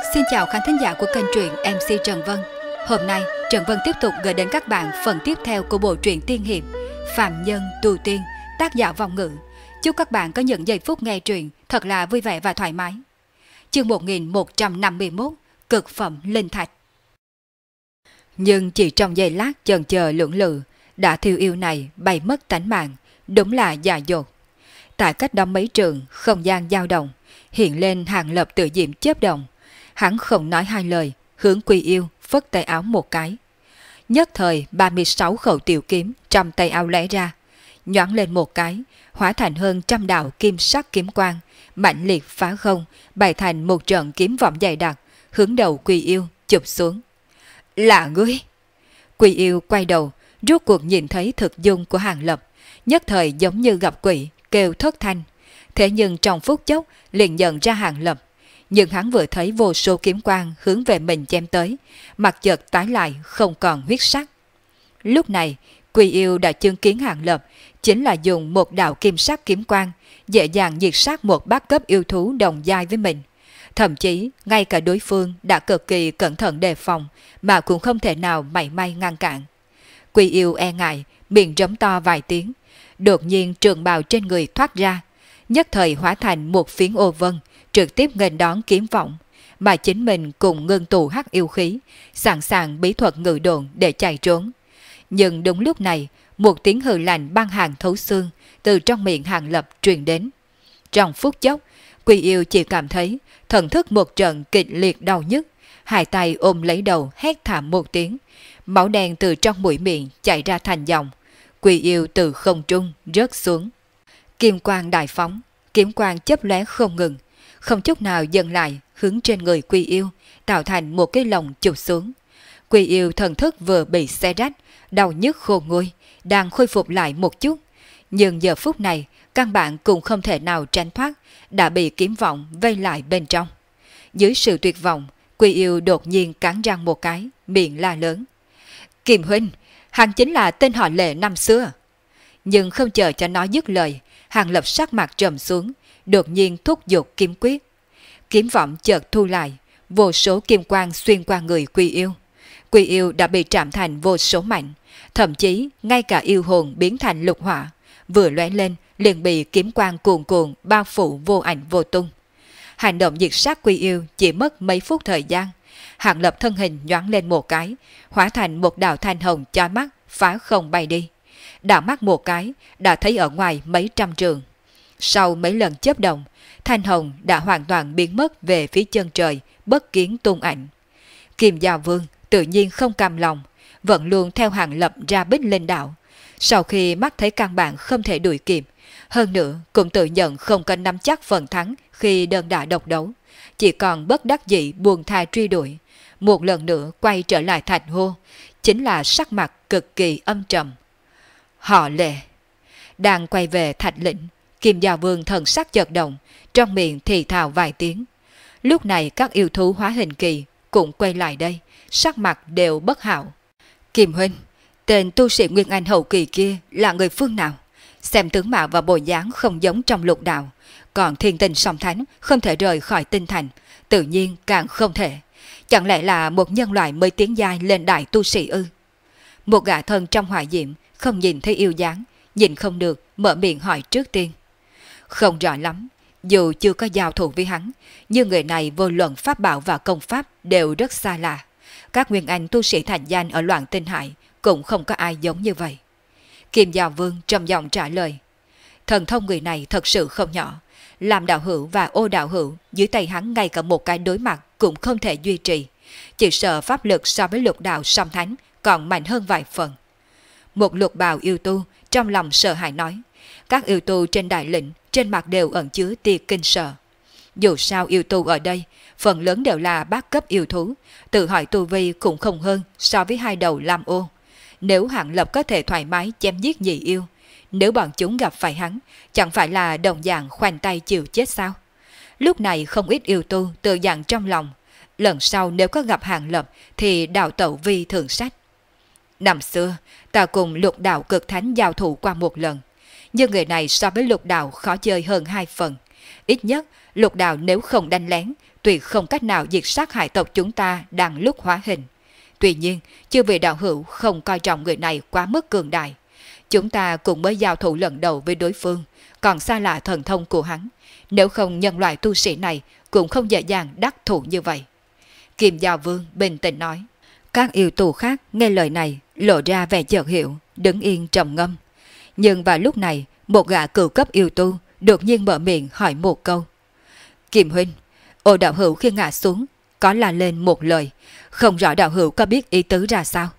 Xin chào khán thính giả của kênh truyện MC Trần Vân. Hôm nay Trần Vân tiếp tục gửi đến các bạn phần tiếp theo của bộ truyện tiên hiệp Phạm Nhân Tu Tiên, tác giả Vong Ngữ. Chúc các bạn có những giây phút nghe truyện thật là vui vẻ và thoải mái. Chương 1151, Cực phẩm linh thạch. Nhưng chỉ trong giây lát chần chờ lưỡng lự, đã thiêu yêu này bay mất tánh mạng, đúng là dại dột. Tại cách đó mấy trường, không gian dao động, hiện lên Hàng Lập tự diễm chớp động. Hắn không nói hai lời, hướng Quy Yêu phất tay áo một cái. Nhất thời 36 khẩu tiểu kiếm trong tay áo lóe ra, nhoáng lên một cái, hóa thành hơn trăm đạo kim sắc kiếm quang, mạnh liệt phá không, bày thành một trận kiếm vọng dày đặc, hướng đầu Quy Yêu chụp xuống. Là ngươi! Quy Yêu quay đầu, rốt cuộc nhìn thấy thực dung của Hàng Lập, nhất thời giống như gặp quỷ, kêu thất thanh. Thế nhưng trong phút chốc liền nhận ra Hàng Lập. Nhưng hắn vừa thấy vô số kiếm quang hướng về mình chém tới, mặt chợt tái lại không còn huyết sắc. Lúc này, Quy Yêu đã chứng kiến Hàng Lập chính là dùng một đạo kim sắc kiếm quang, dễ dàng diệt sát một bát cấp yêu thú đồng giai với mình. Thậm chí, ngay cả đối phương đã cực kỳ cẩn thận đề phòng, mà cũng không thể nào mảy may ngăn cản. Quy Yêu e ngại, miệng rống to vài tiếng, đột nhiên trường bào trên người thoát ra, nhất thời hóa thành một phiến ô vân, trực tiếp nghênh đón kiếm vọng, mà chính mình cùng ngưng tụ hắc yêu khí, sẵn sàng bí thuật ngự độn để chạy trốn. Nhưng đúng lúc này, một tiếng hừ lạnh băng hàng thấu xương từ trong miệng Hàng Lập truyền đến. Trong phút chốc, Quy Yêu chỉ cảm thấy thần thức một trận kịch liệt đau nhức, hai tay ôm lấy đầu hét thảm một tiếng, máu đen từ trong mũi miệng chảy ra thành dòng. Quy Yêu từ không trung rớt xuống. Kim quang đại phóng, kiếm quang chớp lóe không ngừng, không chút nào dừng lại, hướng trên người Quy Yêu, tạo thành một cái lồng chụp xuống. Quy Yêu thần thức vừa bị xé rách, đau nhức khôn nguôi, đang khôi phục lại một chút. Nhưng giờ phút này, căn bản cũng không thể nào tránh thoát, đã bị kiếm vọng vây lại bên trong. Dưới sự tuyệt vọng, Quy Yêu đột nhiên cắn răng một cái, miệng la lớn. Kim huynh, hắn chính là tên họ Lệ năm xưa. Nhưng không chờ cho nó dứt lời, Hàng Lập sắc mặt trầm xuống, đột nhiên thúc giục kiếm quyết. Kiếm vọng chợt thu lại, vô số kim quang xuyên qua người Quy Yêu. Quy Yêu đã bị trảm thành vô số mảnh, thậm chí ngay cả yêu hồn biến thành lục hỏa, vừa lóe lên liền bị kiếm quang cuồn cuộn bao phủ vô ảnh vô tung. Hành động diệt sát Quy Yêu chỉ mất mấy phút thời gian. Hàng Lập thân hình nhoáng lên một cái, hóa thành một đạo thanh hồng chói mắt phá không bay đi. Đảo mắt một cái đã thấy ở ngoài mấy trăm trường. Sau mấy lần chớp động, thanh hồng đã hoàn toàn biến mất về phía chân trời, bất kiến tung ảnh. Kim Giao Vương tự nhiên không cam lòng, vẫn luôn theo Hàng Lập ra Bích Linh Đạo. Sau khi mắt thấy căn bản không thể đuổi kịp, hơn nữa cũng tự nhận không có nắm chắc phần thắng khi đơn đả độc đấu, chỉ còn bất đắc dĩ buông tha truy đuổi, một lần nữa quay trở lại Thạch Hô, chính là sắc mặt cực kỳ âm trầm. Họ Lệ đang quay về Thạch Lĩnh, Kim Giao Vương thần sắc chợt động, trong miệng thì thào vài tiếng. Lúc này các yêu thú hóa hình kỳ cũng quay lại đây, sắc mặt đều bất hảo. Kim huynh, tên tu sĩ Nguyên Anh hậu kỳ kia là người phương nào? Xem tướng mạo và bộ dáng không giống trong lục đạo, còn thiên tình song thánh không thể rời khỏi tinh thành, tự nhiên càng không thể. Chẳng lẽ là một nhân loại mới tiến giai lên đại tu sĩ ư? Một gã thân trong hỏa diệm không nhìn thấy yêu dáng, nhìn không được mở miệng hỏi trước tiên. Không rõ lắm, dù chưa có giao thủ với hắn, nhưng người này vô luận pháp bảo và công pháp đều rất xa lạ. Các nguyên anh tu sĩ thành danh ở Loạn Tinh Hải cũng không có ai giống như vậy. Kim Giao Vương trầm giọng trả lời. Thần thông người này thật sự không nhỏ, làm đạo hữu và ô đạo hữu dưới tay hắn ngay cả một cái đối mặt cũng không thể duy trì, chỉ sợ pháp lực so với lục đạo song thánh còn mạnh hơn vài phần. Một lục bào yêu tu trong lòng sợ hãi nói. Các yêu tu trên đại lĩnh trên mặt đều ẩn chứa tia kinh sợ. Dù sao yêu tu ở đây phần lớn đều là bát cấp yêu thú, tự hỏi tu vi cũng không hơn so với hai đầu lam ô. Nếu Hàng Lập có thể thoải mái chém giết nhị yêu, nếu bọn chúng gặp phải hắn, chẳng phải là đồng dạng khoanh tay chịu chết sao? Lúc này không ít yêu tu tự dặn trong lòng, lần sau nếu có gặp Hàng Lập thì đào tẩu vi thường sách. Năm xưa, ta cùng lục đạo cực thánh giao thủ qua một lần, nhưng người này so với lục đạo khó chơi hơn 2 phần, ít nhất Lục đạo nếu không đánh lén, tuy không cách nào diệt sát hải tộc chúng ta đang lúc hóa hình. Tuy nhiên, chư vị đạo hữu không coi trọng người này quá mức cường đại. Chúng ta cũng mới giao thủ lần đầu với đối phương, còn xa lạ thần thông của hắn. Nếu không nhân loại tu sĩ này cũng không dễ dàng đắc thủ như vậy. Kim Giao Vương bình tĩnh nói. Các yêu tù khác nghe lời này lộ ra vẻ chợt hiểu, đứng yên trầm ngâm. Nhưng vào lúc này, một gã cửu cấp yêu tu đột nhiên mở miệng hỏi một câu. Kim huynh, Ô đạo hữu khi ngã xuống có la lên một lời, không rõ đạo hữu có biết ý tứ ra sao.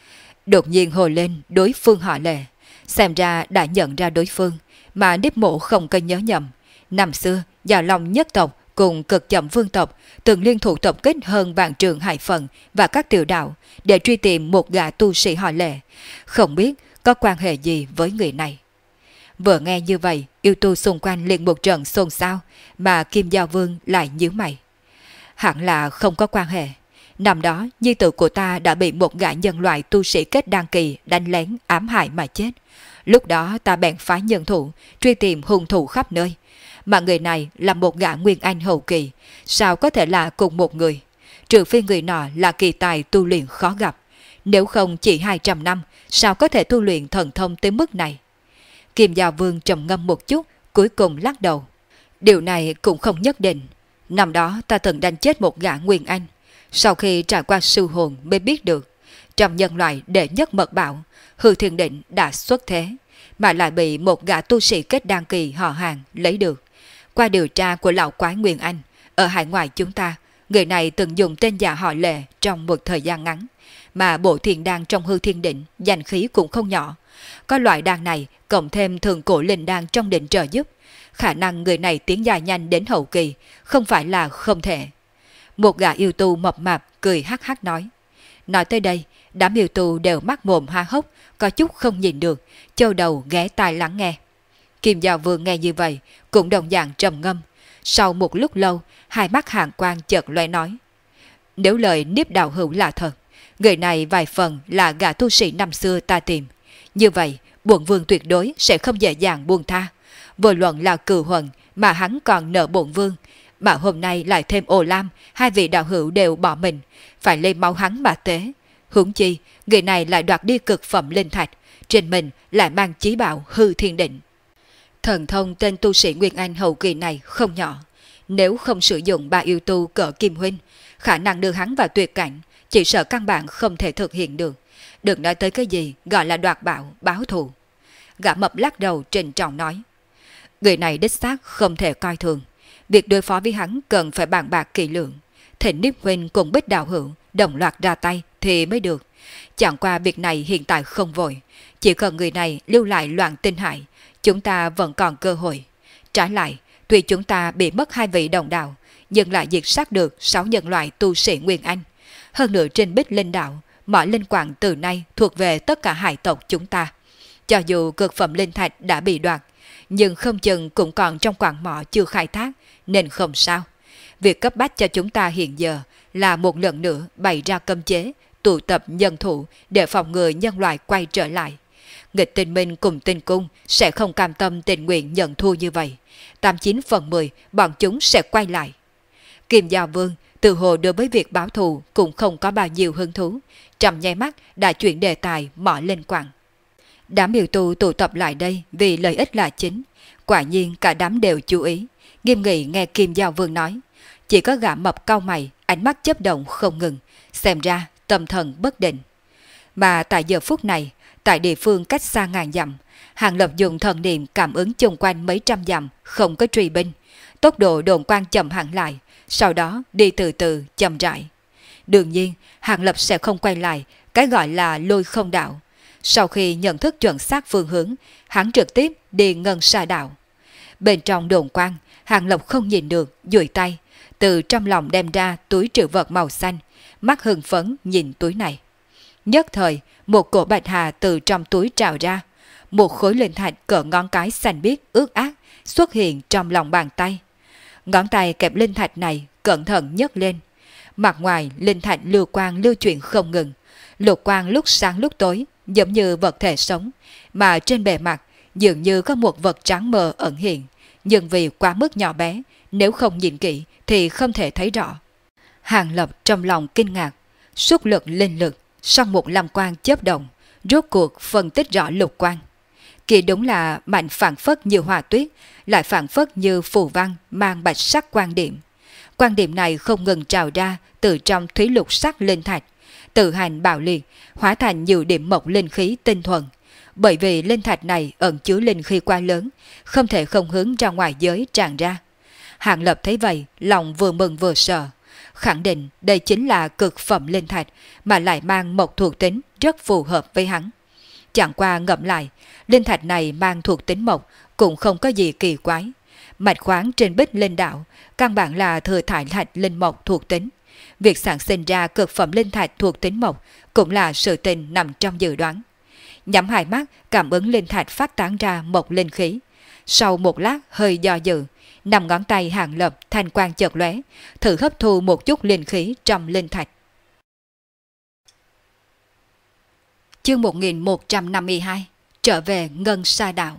Đột nhiên hồi lên đối phương họ Lệ, xem ra đã nhận ra đối phương, mà Niếp Mộ không có nhớ nhầm. Năm xưa, Già Long nhất tộc cùng Cực Chậm Vương tộc từng liên thủ tập kích hơn vạn trường hải phận và các tiểu đạo để truy tìm một gã tu sĩ họ Lệ, không biết có quan hệ gì với người này. Vừa nghe như vậy, yêu tu xung quanh liền một trận xôn xao, mà Kim Giao Vương lại nhíu mày. Hẳn là không có quan hệ. Năm đó, nhi tử của ta đã bị một gã nhân loại tu sĩ kết đan kỳ đánh lén ám hại mà chết. Lúc đó ta bèn phái nhân thủ, truy tìm hung thủ khắp nơi. Mà người này là một gã nguyên anh hậu kỳ, sao có thể là cùng một người? Trừ phi người nọ là kỳ tài tu luyện khó gặp. Nếu không chỉ 200 năm, sao có thể tu luyện thần thông tới mức này? Kim Giao Vương trầm ngâm một chút, cuối cùng lắc đầu. Điều này cũng không nhất định. Năm đó ta từng đánh chết một gã nguyên anh. Sau khi trải qua sư hồn mới biết được, trong nhân loại đệ nhất mật bảo, Hư Thiên Định đã xuất thế, mà lại bị một gã tu sĩ kết đan kỳ họ Hàng lấy được. Qua điều tra của lão quái Nguyên Anh, ở hải ngoại chúng ta, người này từng dùng tên giả họ Lệ trong một thời gian ngắn, mà bộ thiền đan trong Hư Thiên Định danh khí cũng không nhỏ. Có loại đan này cộng thêm thường cổ linh đan trong định trợ giúp, khả năng người này tiến dài nhanh đến hậu kỳ không phải là không thể. Một gã yêu tu mập mạp cười hắc hắc nói. Nói tới đây, đám yêu tu đều mắt mồm há hốc, có chút không nhìn được, châu đầu ghé tai lắng nghe. Kim Giao Vương nghe như vậy, cũng đồng dạng trầm ngâm. Sau một lúc lâu, hai mắt hàn quang chợt lóe nói. Nếu lời Niếp đạo hữu là thật, người này vài phần là gã tu sĩ năm xưa ta tìm. Như vậy, bổn vương tuyệt đối sẽ không dễ dàng buông tha. Vô luận là cừu huần mà hắn còn nợ bổn vương, mà hôm nay lại thêm Ô Lam, hai vị đạo hữu đều bỏ mình, phải lấy máu hắn mà tế. Huống chi, người này lại đoạt đi cực phẩm linh thạch, trên mình lại mang chí bảo Hư Thiên Định. Thần thông tên tu sĩ Nguyên Anh hậu kỳ này không nhỏ, nếu không sử dụng ba yêu tu cỡ Kim huynh, khả năng đưa hắn vào tuyệt cảnh, chỉ sợ căn bản không thể thực hiện được. Đừng nói tới cái gì gọi là đoạt bảo, báo thù. Gã mập lắc đầu trịnh trọng nói. Người này đích xác không thể coi thường. Việc đối phó với hắn cần phải bàn bạc kỹ lưỡng. Thịnh Niếp huynh cùng Bích đạo hữu đồng loạt ra tay thì mới được. Chẳng qua việc này hiện tại không vội. Chỉ cần người này lưu lại loạn tinh hải, chúng ta vẫn còn cơ hội. Trái lại, tuy chúng ta bị mất hai vị đồng đạo, nhưng lại diệt sát được 6 nhân loại tu sĩ Nguyên Anh. Hơn nữa trên Bích Linh đạo, mọi linh quạng từ nay thuộc về tất cả hải tộc chúng ta. Cho dù cực phẩm linh thạch đã bị đoạt, nhưng không chừng cũng còn trong quạng mỏ chưa khai thác, nên không sao. Việc cấp bách cho chúng ta hiện giờ là một lần nữa bày ra cấm chế, tụ tập nhân thủ để phòng ngừa nhân loại quay trở lại. Nghịch Tinh Minh cùng Tinh Cung sẽ không cam tâm tình nguyện nhận thua như vậy. 89/10 bọn chúng sẽ quay lại. Kim Giao Vương từ hồ đối với việc báo thù cũng không có bao nhiêu hứng thú, trong nháy mắt đã chuyển đề tài mỏ lên quặng. Đám yêu tu tụ tập lại đây vì lợi ích là chính. Quả nhiên cả đám đều chú ý, nghiêm nghị nghe Kim Giao Vương nói. Chỉ có gã mập cau mày, ánh mắt chớp động không ngừng, xem ra tâm thần bất định. Mà tại giờ phút này, tại địa phương cách xa ngàn dặm, Hàng Lập dùng thần niệm cảm ứng chung quanh mấy trăm dặm, không có truy binh. Tốc độ đồn quang chậm hẳn lại, sau đó đi từ từ chậm rãi. Đương nhiên, Hàng Lập sẽ không quay lại cái gọi là lôi không đạo. Sau khi nhận thức chuẩn xác phương hướng, hắn trực tiếp đi Ngân Sa đạo. Bên trong đồn quang, Hàng Lập không nhìn được, duỗi tay, từ trong lòng đem ra túi trữ vật màu xanh, mắt hưng phấn nhìn túi này. Nhất thời, một cổ bạch hà từ trong túi trào ra, một khối linh thạch cỡ ngón cái xanh biếc ướt át xuất hiện trong lòng bàn tay. Ngón tay kẹp linh thạch này cẩn thận nhấc lên. Mặt ngoài linh thạch lưu quang lưu chuyển không ngừng, lục quang lúc sáng lúc tối, giống như vật thể sống, mà trên bề mặt dường như có một vật trắng mờ ẩn hiện, nhưng vì quá mức nhỏ bé, nếu không nhìn kỹ thì không thể thấy rõ. Hàng Lập trong lòng kinh ngạc, xúc lực linh lực, sau một lam quang chớp động, rốt cuộc phân tích rõ lục quang. Kỳ đúng là mạnh phản phất như hòa tuyết, lại phản phất như phù văn mang bạch sắc quang điểm. Quang điểm này không ngừng trào ra từ trong thúy lục sắc linh thạch, tự hành bạo liệt, hóa thành nhiều điểm mộc linh khí tinh thuần. Bởi vì linh thạch này ẩn chứa linh khí quá lớn, không thể không hướng ra ngoài giới tràn ra. Hàng Lập thấy vậy, lòng vừa mừng vừa sợ, khẳng định đây chính là cực phẩm linh thạch mà lại mang một thuộc tính rất phù hợp với hắn. Chẳng qua ngẫm lại, linh thạch này mang thuộc tính mộc cũng không có gì kỳ quái. Mạch khoáng trên bích linh đạo căn bản là thừa thải thạch linh mộc thuộc tính. Việc sản sinh ra cực phẩm linh thạch thuộc tính mộc cũng là sự tình nằm trong dự đoán. Nhắm hai mắt cảm ứng linh thạch phát tán ra một linh khí. Sau một lát hơi do dự, nằm ngón tay Hàng Lập thanh quang chợt lóe, thử hấp thu một chút linh khí trong linh thạch. Chương 1152 trở về Ngân Sa Đạo.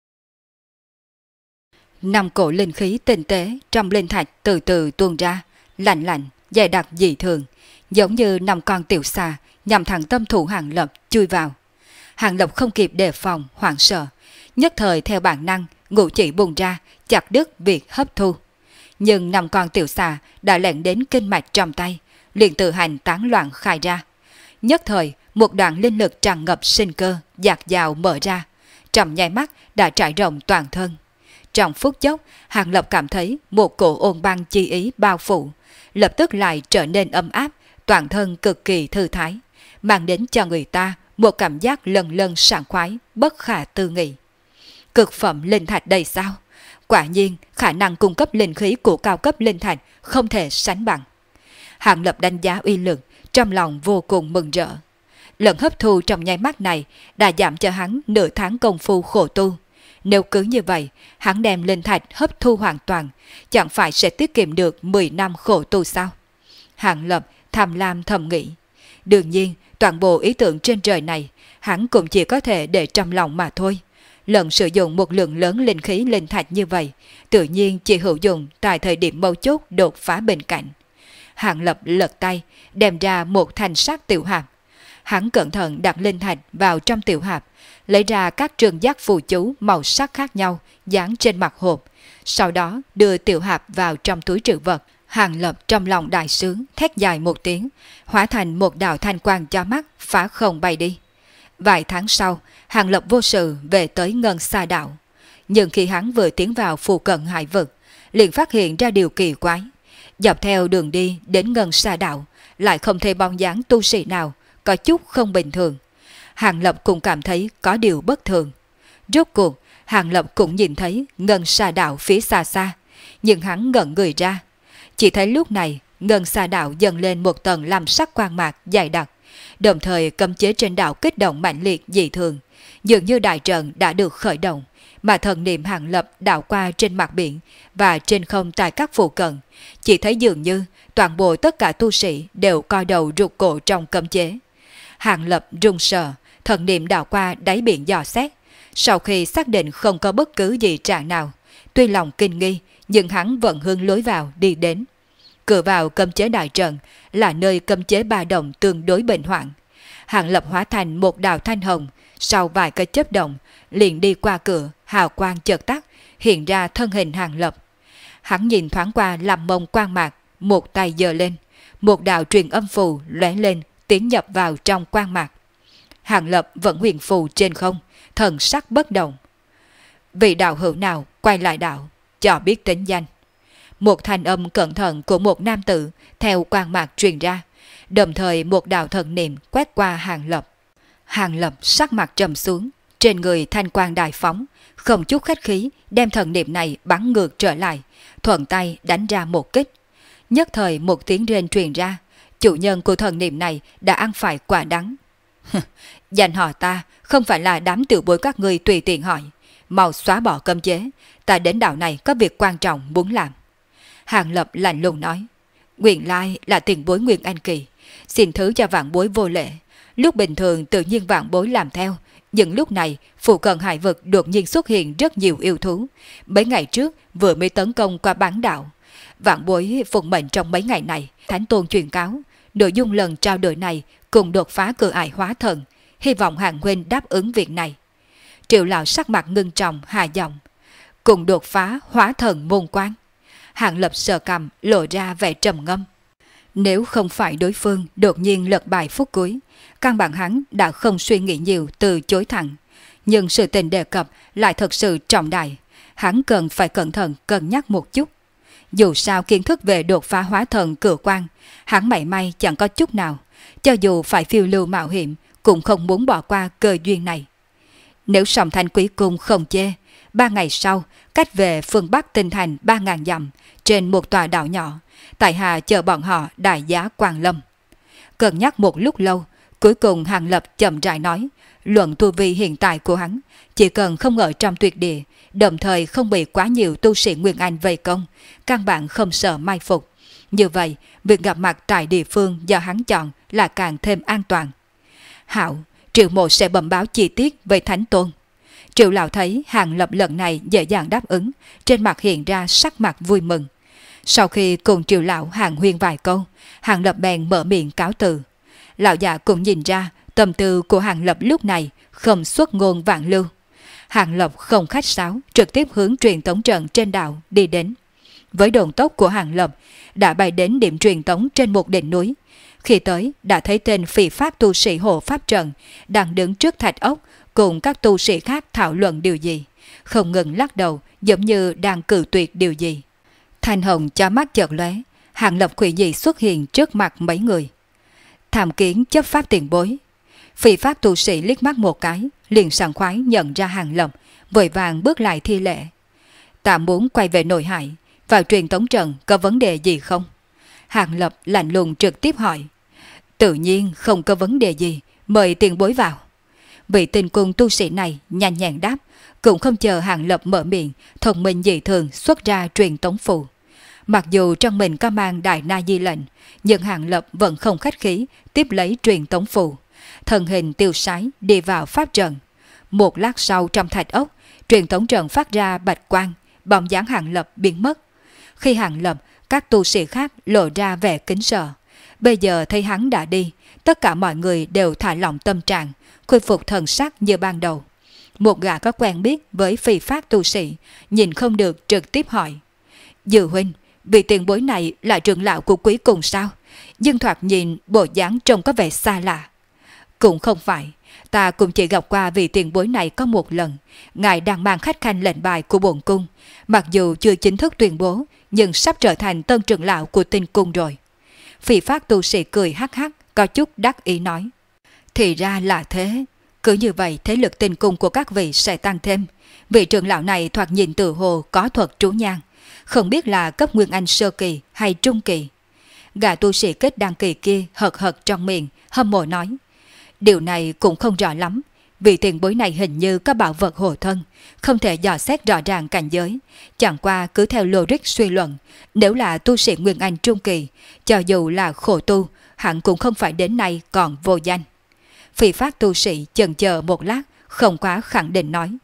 Năm cổ linh khí tinh tế trong linh thạch từ từ tuôn ra, lạnh lạnh, dày đặc dị thường, giống như năm con tiểu xà nhằm thẳng tâm thủ Hàng Lập chui vào. Hàng Lập không kịp đề phòng, hoảng sợ, nhất thời theo bản năng ngũ chỉ bùng ra, chặt đứt việc hấp thu. Nhưng năm con tiểu xà đã lẻn đến kinh mạch trong tay, liền tự hành tán loạn khai ra. Nhất thời một đoạn linh lực tràn ngập sinh cơ, dạt dào mở ra, trong nháy mắt đã trải rộng toàn thân. Trong phút chốc, Hàng Lập cảm thấy một cổ ôn băng chi ý bao phủ, lập tức lại trở nên ấm áp, toàn thân cực kỳ thư thái, mang đến cho người ta một cảm giác lần lần sảng khoái, bất khả tư nghị. Cực phẩm linh thạch đây sao? Quả nhiên, khả năng cung cấp linh khí của cao cấp linh thạch không thể sánh bằng. Hàng Lập đánh giá uy lực, trong lòng vô cùng mừng rỡ. Lần hấp thu trong nháy mắt này đã giảm cho hắn nửa tháng công phu khổ tu. Nếu cứ như vậy, hắn đem linh thạch hấp thu hoàn toàn, chẳng phải sẽ tiết kiệm được 10 năm khổ tu sao? Hàng Lập tham lam thầm nghĩ. Đương nhiên, toàn bộ ý tưởng trên trời này, hắn cũng chỉ có thể để trong lòng mà thôi. Lần sử dụng một lượng lớn linh khí linh thạch như vậy, tự nhiên chỉ hữu dụng tại thời điểm mấu chốt đột phá bên cạnh. Hàng Lập lật tay, đem ra một thanh sắt tiểu hạp. Hắn cẩn thận đặt linh thạch vào trong tiểu hạp, lấy ra các trường giác phù chú màu sắc khác nhau dán trên mặt hộp, sau đó đưa tiểu hạp vào trong túi trữ vật. Hàng Lập trong lòng đại sướng, thét dài một tiếng, hóa thành một đạo thanh quang cho mắt, phá không bay đi. Vài tháng sau, Hàng Lập vô sự về tới Ngân Sa Đạo. Nhưng khi hắn vừa tiến vào phụ cận hải vực, liền phát hiện ra điều kỳ quái. Dọc theo đường đi đến Ngân Sa Đạo, lại không thấy bóng dáng tu sĩ nào, có chút không bình thường. Hàng Lập cũng cảm thấy có điều bất thường. Rốt cuộc, Hàng Lập cũng nhìn thấy Ngân Sa Đạo phía xa xa, nhưng hắn ngẩn người ra. Chỉ thấy lúc này, Ngân Sa Đạo dần lên một tầng lam sắc quang mạc dày đặc, đồng thời cấm chế trên đạo kích động mạnh liệt dị thường, dường như đại trận đã được khởi động, mà thần niệm Hàng Lập đảo qua trên mặt biển và trên không tại các phụ cận, chỉ thấy dường như toàn bộ tất cả tu sĩ đều co đầu rụt cổ trong cấm chế. Hàng Lập run sợ, thần niệm đảo qua đáy biển dò xét, sau khi xác định không có bất cứ gì trạng nào, tuy lòng kinh nghi, nhưng hắn vẫn hướng lối vào đi đến. Cửa vào cấm chế đại trận là nơi cấm chế ba động tương đối bệnh hoạn. Hàng Lập hóa thành một đạo thanh hồng, sau vài cái chớp động, liền đi qua cửa, hào quang chợt tắt, hiện ra thân hình Hàng Lập. Hắn nhìn thoáng qua làm mông quang mạc, một tay giơ lên, một đạo truyền âm phù lóe lên, tiến nhập vào trong quang mạc. Hàng Lập vẫn huyền phù trên không, thần sắc bất động. Vị đạo hữu nào quay lại đạo, cho biết tính danh. Một thanh âm cẩn thận của một nam tử theo quang mạc truyền ra, đồng thời một đạo thần niệm quét qua Hàng Lập. Hàng Lập sắc mặt trầm xuống, trên người thanh quang đại phóng, không chút khách khí đem thần niệm này bắn ngược trở lại, thuận tay đánh ra một kích. Nhất thời một tiếng rên truyền ra, chủ nhân của thần niệm này đã ăn phải quả đắng. Danh họ ta không phải là đám tiểu bối các ngươi tùy tiện hỏi, mau xóa bỏ cấm chế, ta đến đảo này có việc quan trọng muốn làm. Hàng Lập lạnh lùng nói, nguyên lai là tiền bối Nguyên Anh Kỳ, xin thứ cho vạn bối vô lễ. Lúc bình thường tự nhiên vạn bối làm theo, nhưng lúc này phụ cận hải vực đột nhiên xuất hiện rất nhiều yêu thú. Mấy ngày trước vừa mới tấn công qua bán đảo. Vạn bối phụng mệnh trong mấy ngày này, Thánh Tôn truyền cáo, nội dung lần trao đổi này cùng đột phá cửa ải hóa thần, hy vọng Hàng huynh đáp ứng việc này. Triệu lão sắc mặt ngưng trọng hạ giọng, cùng đột phá hóa thần môn quan. Hàng Lập sờ cằm lộ ra vẻ trầm ngâm. Nếu không phải đối phương đột nhiên lật bài phút cuối, căn bản hắn đã không suy nghĩ nhiều từ chối thẳng. Nhưng sự tình đề cập lại thật sự trọng đại, hắn cần phải cẩn thận cân nhắc một chút. Dù sao kiến thức về đột phá hóa thần cửa quan, hắn mảy may chẳng có chút nào, cho dù phải phiêu lưu mạo hiểm cũng không muốn bỏ qua cơ duyên này. Nếu Sòng Thanh Quý Cung không chê, 3 ngày sau, cách về phương Bắc Tinh Thành 3.000 dặm, trên một tòa đảo nhỏ, tại hạ chờ bọn họ đại giá Quang Lâm. Cân nhắc một lúc lâu, cuối cùng Hàng Lập chậm rãi nói, luận tu vi hiện tại của hắn, chỉ cần không ở trong tuyệt địa, đồng thời không bị quá nhiều tu sĩ Nguyên Anh vây công, căn bản không sợ mai phục. Như vậy, việc gặp mặt tại địa phương do hắn chọn là càng thêm an toàn. Hảo, Triệu Mộ sẽ bẩm báo chi tiết về Thánh Tôn. Triệu lão thấy Hàng Lập lần này dễ dàng đáp ứng, trên mặt hiện ra sắc mặt vui mừng. Sau khi cùng Triệu lão hàng huyên vài câu, Hàng Lập bèn mở miệng cáo từ. Lão già cũng nhìn ra tâm tư của Hàng Lập lúc này không xuất ngôn vạn lưu. Hàng Lập không khách sáo, trực tiếp hướng truyền tống trận trên đảo đi đến. Với độn tốc của Hàng Lập, đã bay đến điểm truyền tống trên một đỉnh núi. Khi tới, đã thấy tên phi pháp tu sĩ hộ pháp trận đang đứng trước thạch ốc cùng các tu sĩ khác thảo luận điều gì, không ngừng lắc đầu giống như đang cự tuyệt điều gì. Thanh hồng cho mắt chợt lóe, Hàng Lập quỷ dị xuất hiện trước mặt mấy người. Tham kiến chấp pháp tiền bối. Phi pháp tu sĩ liếc mắt một cái, liền sảng khoái nhận ra Hàng Lập, vội vàng bước lại thi lễ. Ta muốn quay về nội hải, vào truyền tống trận có vấn đề gì không? Hàng Lập lạnh lùng trực tiếp hỏi. Tự nhiên không có vấn đề gì, mời tiền bối vào. Vị Tinh Cung tu sĩ này nhanh nhàng đáp, cũng không chờ Hàng Lập mở miệng, thông minh dị thường xuất ra truyền tống phù. Mặc dù trong mình có mang Đại Na Di lệnh, nhưng Hàng Lập vẫn không khách khí tiếp lấy truyền tống phù. Thân hình tiêu sái đi vào pháp trận. Một lát sau trong thạch ốc, truyền tống trận phát ra bạch quang, bóng dáng Hàng Lập biến mất. Khi Hàng Lập, các tu sĩ khác lộ ra vẻ kính sợ. Bây giờ thấy hắn đã đi, tất cả mọi người đều thả lỏng tâm trạng, khôi phục thần sắc như ban đầu. Một gã có quen biết với phi pháp tu sĩ, nhìn không được trực tiếp hỏi. Dư huynh, vị tiền bối này là trưởng lão của Quý Cung sao? Dương thoạt nhìn bộ dáng trông có vẻ xa lạ. Cũng không phải, ta cũng chỉ gặp qua vị tiền bối này có một lần. Ngài đang mang khách khanh lệnh bài của bổn cung, mặc dù chưa chính thức tuyên bố, nhưng sắp trở thành tân trưởng lão của Tinh Cung rồi. Phi pháp tu sĩ cười hắc hắc, có chút đắc ý nói. Thì ra là thế, cứ như vậy thế lực Tinh Cung của các vị sẽ tăng thêm. Vị trưởng lão này thoạt nhìn tự hồ có thuật trú nhang, không biết là cấp Nguyên Anh sơ kỳ hay trung kỳ. Gã tu sĩ kết đăng kỳ kia hật hật trong miệng, hâm mộ nói. Điều này cũng không rõ lắm, vị tiền bối này hình như có bảo vật hộ thân, không thể dò xét rõ ràng cảnh giới. Chẳng qua cứ theo logic suy luận, nếu là tu sĩ Nguyên Anh trung kỳ, cho dù là khổ tu, hẳn cũng không phải đến nay còn vô danh. Phi pháp tu sĩ chần chờ một lát, không quá khẳng định nói.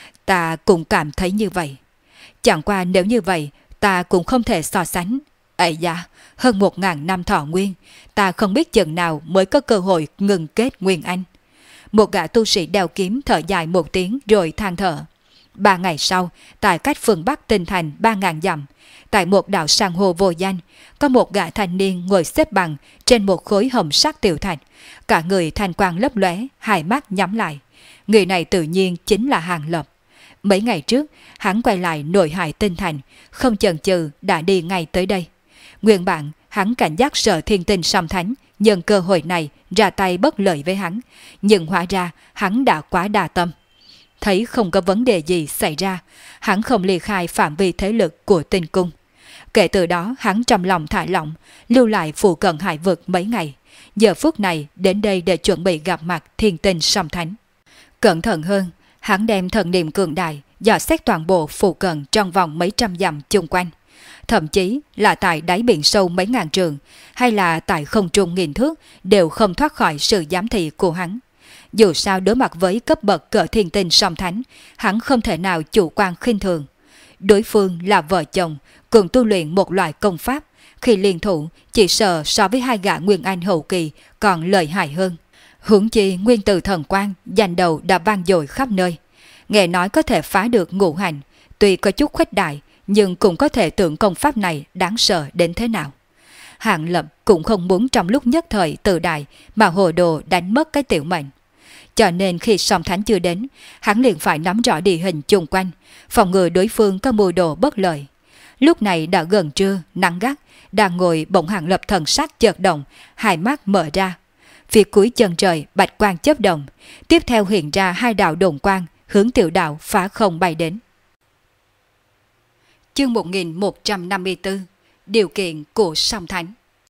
Ta cũng cảm thấy như vậy. Chẳng qua nếu như vậy, ta cũng không thể so sánh. Ây da, hơn 1.000 năm thọ nguyên, ta không biết chừng nào mới có cơ hội ngừng kết Nguyên Anh. Một gã tu sĩ đeo kiếm thở dài một tiếng rồi than thở. 3 ngày sau, tại cách phương Bắc Tinh Thành 3.000 dặm, tại một đảo san hô vô danh, có một gã thanh niên ngồi xếp bằng trên một khối hồng sắc tiểu thạch, cả người thanh quang lấp lóe, hai mắt nhắm lại. Người này tự nhiên chính là Hàng Lập. Mấy ngày trước, hắn quay lại nội hải Tinh Thành, không chần chừ đã đi ngay tới đây. Nguyên bản, hắn cảnh giác sợ Thiên Tinh Song Thánh nhân cơ hội này ra tay bất lợi với hắn, nhưng hóa ra hắn đã quá đa tâm. Thấy không có vấn đề gì xảy ra, hắn không ly khai phạm vi thế lực của Tinh Cung. Kể từ đó hắn trong lòng thả lỏng, lưu lại phụ cận hải vực mấy ngày. Giờ phút này đến đây để chuẩn bị gặp mặt Thiên Tinh Song Thánh. Cẩn thận hơn, hắn đem thần niệm cường đại dò xét toàn bộ phụ cận trong vòng mấy trăm dặm chung quanh. thậm chí là tại đáy biển sâu mấy ngàn trường, hay là tại không trung nghìn thước, đều không thoát khỏi sự giám thị của hắn. Dù sao đối mặt với cấp bậc cỡ thiên tinh song thánh, hắn không thể nào chủ quan khinh thường. Đối phương là vợ chồng, cùng tu luyện một loại công pháp, khi liên thủ chỉ sợ so với hai gã Nguyên Anh hậu kỳ còn lợi hại hơn. Huống chi nguyên tử thần quang giành đầu đã vang dội khắp nơi. Nghe nói có thể phá được ngũ hành, tuy có chút khuếch đại, nhưng cũng có thể tưởng công pháp này đáng sợ đến thế nào. Hạng Lập cũng không muốn trong lúc nhất thời tự đại mà hồ đồ đánh mất cái tiểu mệnh. Cho nên khi song thánh chưa đến, hắn liền phải nắm rõ địa hình chung quanh, phòng ngừa đối phương có mưu đồ bất lợi. Lúc này đã gần trưa, nắng gắt, đang ngồi bỗng Hạng Lập thần sắc chợt động, hai mắt mở ra. Phía cuối chân trời bạch quang chớp động, tiếp theo hiện ra hai đạo đồn quang hướng tiểu đạo phá không bay đến. Chương 1154 Điều kiện của song thánh.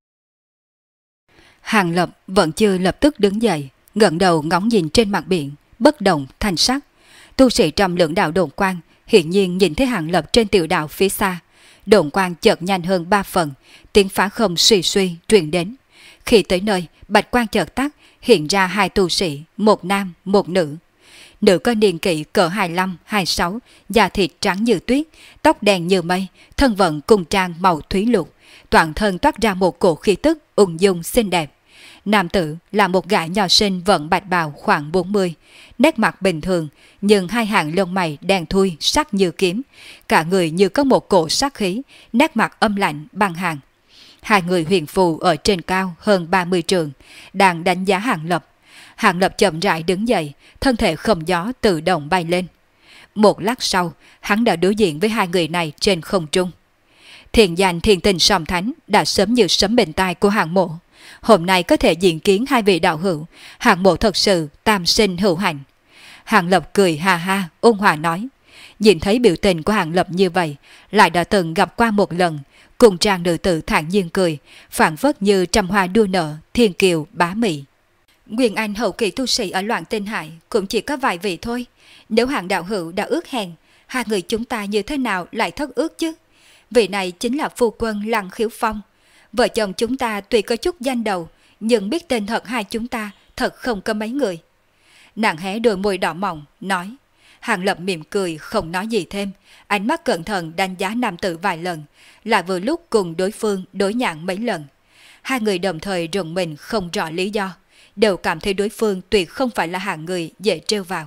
Hạng Lập vẫn chưa lập tức đứng dậy, ngẩng đầu ngóng nhìn trên mặt biển, bất động thanh sắc. Tu sĩ trong lưỡng đạo đồn quang hiển nhiên nhìn thấy Hạng Lập trên tiểu đạo phía xa. Đồn quang chợt nhanh hơn 3 phần, tiếng phá không suy suy truyền đến. Khi tới nơi, bạch quang chợt tắt, hiện ra hai tu sĩ, một nam, một nữ. Nữ có niên kỷ cỡ 25, 26, da thịt trắng như tuyết, tóc đen như mây, thân vận cung trang màu thúy lục, toàn thân toát ra một cổ khí tức ung dung xinh đẹp. Nam tử là một gã nho sinh vận bạch bào khoảng 40, nét mặt bình thường, nhưng hai hàng lông mày đen thui sắc như kiếm, cả người như có một cổ sát khí, nét mặt âm lạnh băng hàng. Hai người huyền phù ở trên cao hơn 30 trượng, đang đánh giá Hạng Lập. Hạng Lập chậm rãi đứng dậy, thân thể không gió tự động bay lên. Một lát sau, hắn đã đối diện với hai người này trên không trung. Thiền danh thiên tinh song thánh đã sớm như sấm bên tai của Hạng Mộ. Hôm nay có thể diện kiến hai vị đạo hữu, Hạng Mộ thật sự tam sinh hữu hạnh. Hạng Lập cười ha ha, ôn hòa nói. Nhìn thấy biểu tình của Hạng Lập như vậy, lại đã từng gặp qua một lần, cùng trang nữ tử thản nhiên cười, phảng phất như trăm hoa đua nở, thiên kiều bá mỹ. Nguyên Anh hậu kỳ tu sĩ ở Loạn Tinh Hải cũng chỉ có vài vị thôi. Nếu Hạng đạo hữu đã ước hẹn, hai người chúng ta như thế nào lại thất ước chứ? Vị này chính là phu quân Lăng Khiếu Phong. Vợ chồng chúng ta tuy có chút danh đầu, nhưng biết tên thật hai chúng ta thật không có mấy người. Nàng hé đôi môi đỏ mỏng, nói. Hạng Lập mỉm cười không nói gì thêm, ánh mắt cẩn thận đánh giá nam tử vài lần, là vừa lúc cùng đối phương đối nhãn mấy lần. Hai người đồng thời rùng mình không rõ lý do, đều cảm thấy đối phương tuyệt không phải là hạng người dễ trêu vào.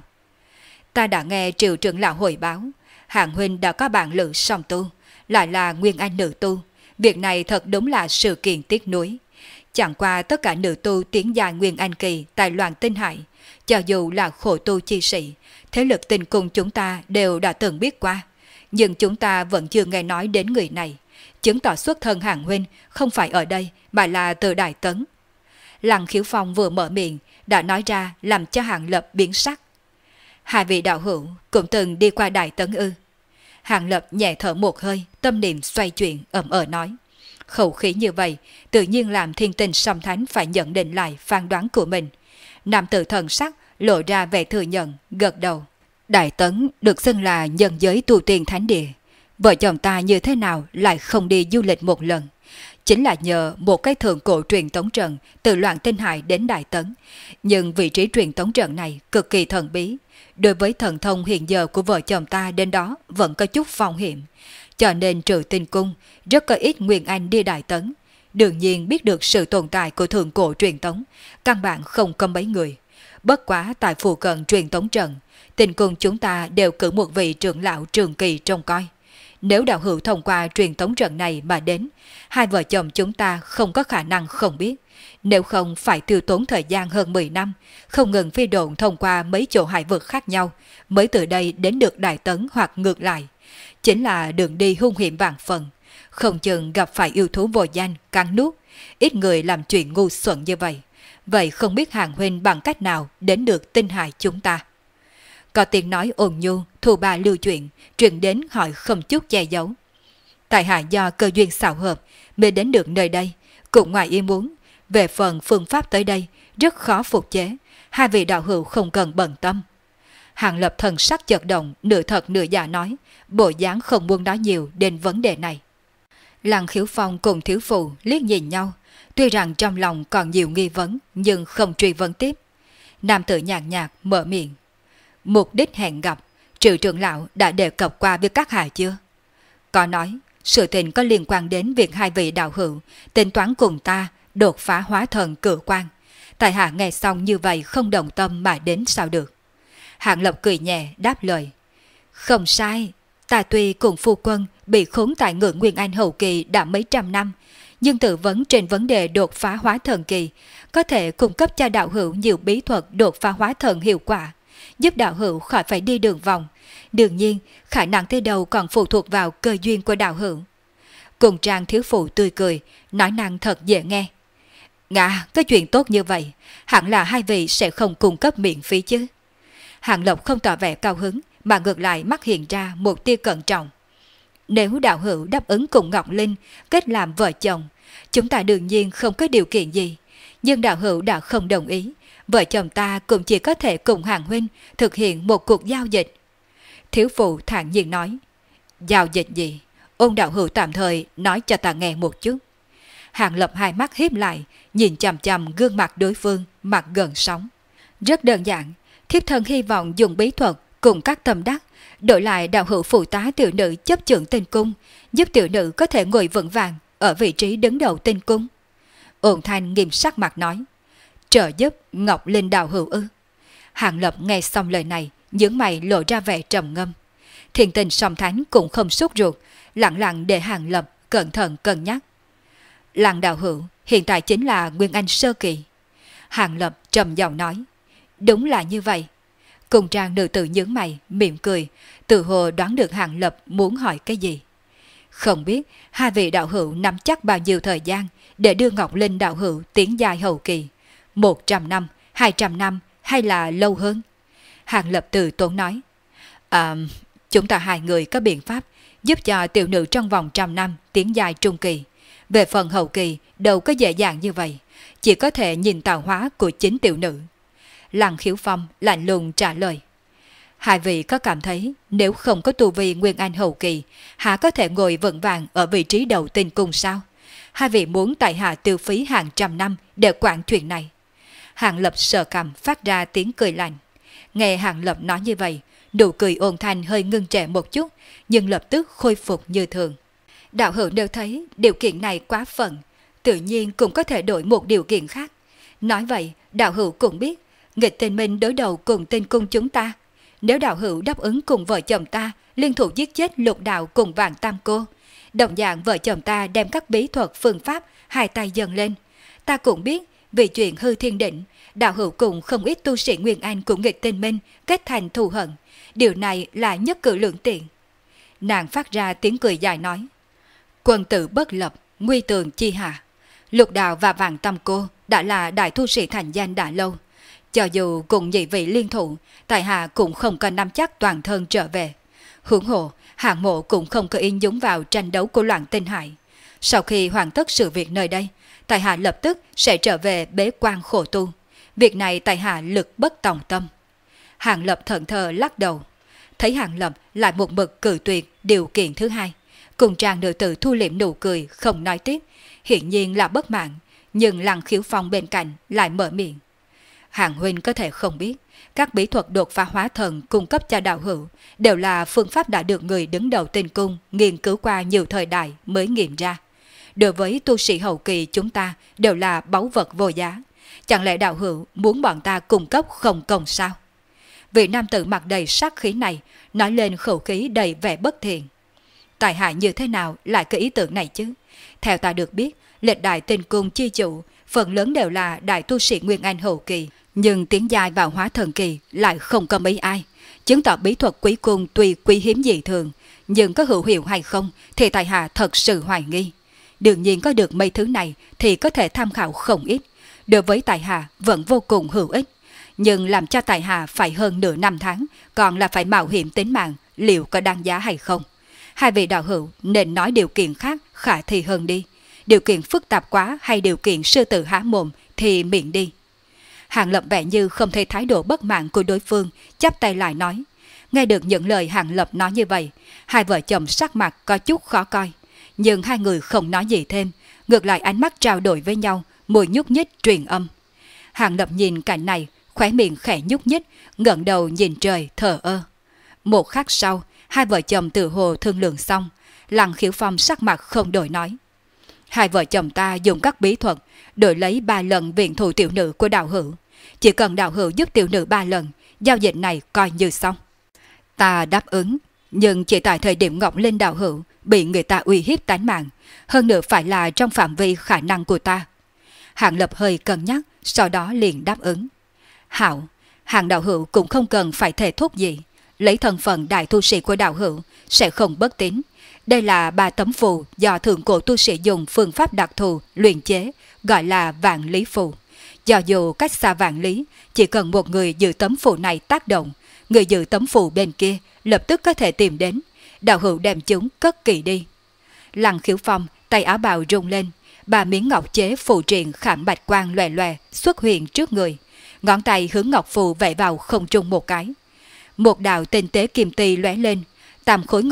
Ta đã nghe Triệu trưởng lão hồi báo, Hạng huynh đã có bạn lữ song tu, lại là Nguyên Anh nữ tu. Việc này thật đúng là sự kiện tiếc nuối. Chẳng qua tất cả nữ tu tiến dài Nguyên Anh kỳ tại Loạn Tinh Hải, cho dù là khổ tu chi sĩ, thế lực tình cùng chúng ta đều đã từng biết qua, nhưng chúng ta vẫn chưa nghe nói đến người này, chứng tỏ xuất thân Hạng huynh không phải ở đây mà là từ Đại Tấn. Lăng Khiếu Phong vừa mở miệng đã nói ra làm cho Hạng Lập biến sắc. Hai vị đạo hữu cũng từng đi qua Đại Tấn ư? Hạng Lập nhẹ thở một hơi, tâm niệm xoay chuyển, ậm nói. Khẩu khí như vậy, tự nhiên làm thiên tinh song thánh phải nhận định lại phán đoán của mình. Nam tử thần sắc lộ ra vẻ thừa nhận, gật đầu. Đại Tấn được xưng là nhân giới tu tiên thánh địa. Vợ chồng ta như thế nào lại không đi du lịch một lần? Chính là nhờ một cái thượng cổ truyền tống trận từ Loạn Tinh Hải đến Đại Tấn. Nhưng vị trí truyền tống trận này cực kỳ thần bí. Đối với thần thông hiện giờ của vợ chồng ta đến đó vẫn có chút phong hiểm. Cho nên trừ Tinh Cung, rất có ít Nguyên Anh đi Đại Tấn. Đương nhiên biết được sự tồn tại của thượng cổ truyền tống, căn bản không có mấy người. Bất quá tại phụ cận truyền tống trận, Tinh Cung chúng ta đều cử một vị trưởng lão trường kỳ trông coi. Nếu đạo hữu thông qua truyền tống trận này mà đến, hai vợ chồng chúng ta không có khả năng không biết. Nếu không phải tiêu tốn thời gian hơn 10 năm, không ngừng phi độn thông qua mấy chỗ hải vực khác nhau, mới từ đây đến được Đại Tấn hoặc ngược lại. Chính là đường đi hung hiểm vạn phần, không chừng gặp phải yêu thú vô danh, cắn nuốt. Ít người làm chuyện ngu xuẩn như vậy. Vậy không biết Hạng huynh bằng cách nào đến được Tinh Hải chúng ta? Có tiếng nói ồn nhu, thu ba lưu chuyện, truyền đến hỏi không chút che giấu. Tại hạ do cơ duyên xảo hợp mới đến được nơi đây, cũng ngoài ý muốn. Về phần phương pháp tới đây, rất khó phục chế, hai vị đạo hữu không cần bận tâm. Hạng Lập thần sắc chợt động, nửa thật nửa giả nói, bộ dáng không muốn nói nhiều đến vấn đề này. Lăng Khiếu Phong cùng thiếu phụ liếc nhìn nhau, tuy rằng trong lòng còn nhiều nghi vấn nhưng không truy vấn tiếp. Nam tử nhàn nhạt mở miệng. Mục đích hẹn gặp, Triệu trưởng lão đã đề cập qua với các hạ chưa? Có nói, sự tình có liên quan đến việc hai vị đạo hữu tính toán cùng ta đột phá hóa thần cửu quan. Tại hạ nghe xong như vậy không đồng tâm mà đến sao được. Hạng Lập cười nhẹ đáp lời. Không sai, ta tuy cùng phu quân bị khốn tại ngưỡng Nguyên Anh hậu kỳ đã mấy trăm năm, nhưng tự vấn trên vấn đề đột phá hóa thần kỳ, có thể cung cấp cho đạo hữu nhiều bí thuật đột phá hóa thần hiệu quả, giúp đạo hữu khỏi phải đi đường vòng. Đương nhiên, khả năng tới đầu còn phụ thuộc vào cơ duyên của đạo hữu. Cùng Trang thiếu phụ tươi cười, nói năng thật dễ nghe. Ngạ, cái chuyện tốt như vậy, hẳn là hai vị sẽ không cung cấp miễn phí chứ. Hạng Lộc không tỏ vẻ cao hứng, mà ngược lại mắt hiện ra một tia cẩn trọng. Nếu đạo hữu đáp ứng cùng Ngọc Linh kết làm vợ chồng, chúng ta đương nhiên không có điều kiện gì. Nhưng đạo hữu đã không đồng ý, vợ chồng ta cũng chỉ có thể cùng Hàng huynh thực hiện một cuộc giao dịch. Thiếu phụ thản nhiên nói. Giao dịch gì? Ôn đạo hữu tạm thời nói cho ta nghe một chút. Hàng Lập hai mắt híp lại, nhìn chằm chằm gương mặt đối phương, mặt gần sóng. Rất đơn giản, thiếp thân hy vọng dùng bí thuật cùng các tâm đắc, đổi lại đạo hữu phụ tá tiểu nữ chấp trưởng tinh cung, giúp tiểu nữ có thể ngồi vững vàng ở vị trí đứng đầu tinh cung. Ôn Thanh nghiêm sắc mặt nói. Trợ giúp Ngọc Linh đạo hữu ư? Hàng Lập nghe xong lời này, nhướng mày lộ ra vẻ trầm ngâm. Thiền Tình song thánh cũng không sốt ruột, lặng lặng để Hàng Lập cẩn thận cân nhắc. Lăng đạo hữu hiện tại chính là Nguyên Anh sơ kỳ. Hàng Lập trầm giọng nói. Đúng là như vậy. Cùng Trang nữ tử nhướng mày, mỉm cười, tự hồ đoán được Hàng Lập muốn hỏi cái gì. Không biết hai vị đạo hữu nắm chắc bao nhiêu thời gian để đưa Ngọc Linh đạo hữu tiến giai hậu kỳ. 100 năm, 200 năm hay là lâu hơn? Hàng Lập từ tốn nói. Chúng ta hai người có biện pháp giúp cho tiểu nữ trong vòng 100 năm tiến giai trung kỳ. Về phần hậu kỳ đâu có dễ dàng như vậy, chỉ có thể nhìn tạo hóa của chính tiểu nữ. Lăng Khiếu Phong lạnh lùng trả lời. Hai vị có cảm thấy nếu không có tu vi Nguyên Anh hậu kỳ, há có thể ngồi vững vàng ở vị trí đầu tinh cung sao? Hai vị muốn tại hạ tiêu phí hàng trăm năm để quản chuyện này. Hàng Lập sờ cằm phát ra tiếng cười lạnh. Nghe Hàng Lập nói như vậy, nụ cười ôn thanh hơi ngưng trệ một chút, nhưng lập tức khôi phục như thường. Đạo hữu đều thấy điều kiện này quá phận, tự nhiên cũng có thể đổi một điều kiện khác. Nói vậy, đạo hữu cũng biết, nghịch tinh minh đối đầu cùng tinh cung chúng ta. Nếu đạo hữu đáp ứng cùng vợ chồng ta liên thủ giết chết Lục đạo cùng Vạn Tam cô, đồng dạng vợ chồng ta đem các bí thuật phương pháp hai tay dâng lên. Ta cũng biết, vì chuyện hư thiên định, đạo hữu cùng không ít tu sĩ Nguyên Anh của nghịch tinh minh kết thành thù hận. Điều này là nhất cử lưỡng tiện. Nàng phát ra tiếng cười dài nói. Quân tử bất lập, nguy tường chi hạ. Lục đạo và Vạn Tam cô đã là đại tu sĩ thành danh đã lâu. Cho dù cùng nhị vị liên thủ, tại hạ cũng không có nắm chắc toàn thân trở về. Huống hồ, Hạng Mộ cũng không có ý nhúng vào tranh đấu của Loạn Tinh Hải. Sau khi hoàn tất sự việc nơi đây, tại hạ lập tức sẽ trở về bế quan khổ tu. Việc này tại hạ lực bất tòng tâm. Hàng Lập thẫn thờ lắc đầu. Thấy Hàng Lập lại một mực cự tuyệt điều kiện thứ hai. Cùng Trang nữ tử thu liệm nụ cười không nói tiếp, hiển nhiên là bất mãn, nhưng Lăng Khiếu Phong bên cạnh lại mở miệng. Hàng huynh có thể không biết, các bí thuật đột phá hóa thần cung cấp cho đạo hữu đều là phương pháp đã được người đứng đầu tinh cung nghiên cứu qua nhiều thời đại mới nghiệm ra. Đối với tu sĩ hậu kỳ chúng ta đều là báu vật vô giá. Chẳng lẽ đạo hữu muốn bọn ta cung cấp không công sao? Vị nam tử mặt đầy sát khí này nói lên khẩu khí đầy vẻ bất thiện. Tại hạ như thế nào lại có ý tưởng này chứ? Theo ta được biết, lịch đại tinh cung chi chủ phần lớn đều là đại tu sĩ Nguyên Anh hậu kỳ, nhưng tiến giai vào hóa thần kỳ lại không có mấy ai. Chứng tỏ bí thuật quý cung tuy quý hiếm dị thường, nhưng có hữu hiệu hay không thì tại hạ thật sự hoài nghi. Đương nhiên có được mấy thứ này thì có thể tham khảo không ít, đối với tại hạ vẫn vô cùng hữu ích. Nhưng làm cho tại hạ phải hơn nửa năm tháng, còn là phải mạo hiểm tính mạng, liệu có đáng giá hay không? Hai vị đạo hữu nên nói điều kiện khác khả thi hơn đi. Điều kiện phức tạp quá hay điều kiện sư tử há mồm thì miệng đi. Hàng Lập vẻ như không thấy thái độ bất mãn của đối phương, chắp tay lại nói. Nghe được những lời Hàng Lập nói như vậy, hai vợ chồng sắc mặt có chút khó coi. nhưng hai người không nói gì thêm, ngược lại ánh mắt trao đổi với nhau, mùi nhúc nhích truyền âm. Hàng Lập nhìn cảnh này, khóe miệng khẽ nhúc nhích, ngẩng đầu nhìn trời thờ ơ. Một khắc sau, hai vợ chồng tự hồ thương lượng xong, Lăng Khiếu Phong sắc mặt không đổi nói. Hai vợ chồng ta dùng các bí thuật, đổi lấy 3 lần viện thù tiểu nữ của đạo hữu. Chỉ cần đạo hữu giúp tiểu nữ 3 lần, giao dịch này coi như xong. Ta đáp ứng, nhưng chỉ tại thời điểm Ngọc Linh đạo hữu bị người ta uy hiếp tánh mạng, hơn nữa phải là trong phạm vi khả năng của ta. Hàng Lập hơi cân nhắc, sau đó liền đáp ứng. Hảo, Hàng đạo hữu cũng không cần phải thề thốt gì, lấy thân phận đại tu sĩ của đạo hữu sẽ không bất tín. Đây là 3 tấm phù do thượng cổ tu sĩ dùng phương pháp đặc thù luyện chế, gọi là vạn lý phù. Do dù cách xa vạn lý, chỉ cần một người giữ tấm phù này tác động, người giữ tấm phù bên kia lập tức có thể tìm đến. Đạo hữu đem chúng cất kỹ đi. Lăng Khiếu Phong tay áo bào rung lên, 3 miếng ngọc chế phù triện khảm bạch quang lòe lòe xuất hiện trước người, ngón tay hướng ngọc phù vẽ vào không trung một cái. Một đạo tinh tế kim ti lóe lên, tam khối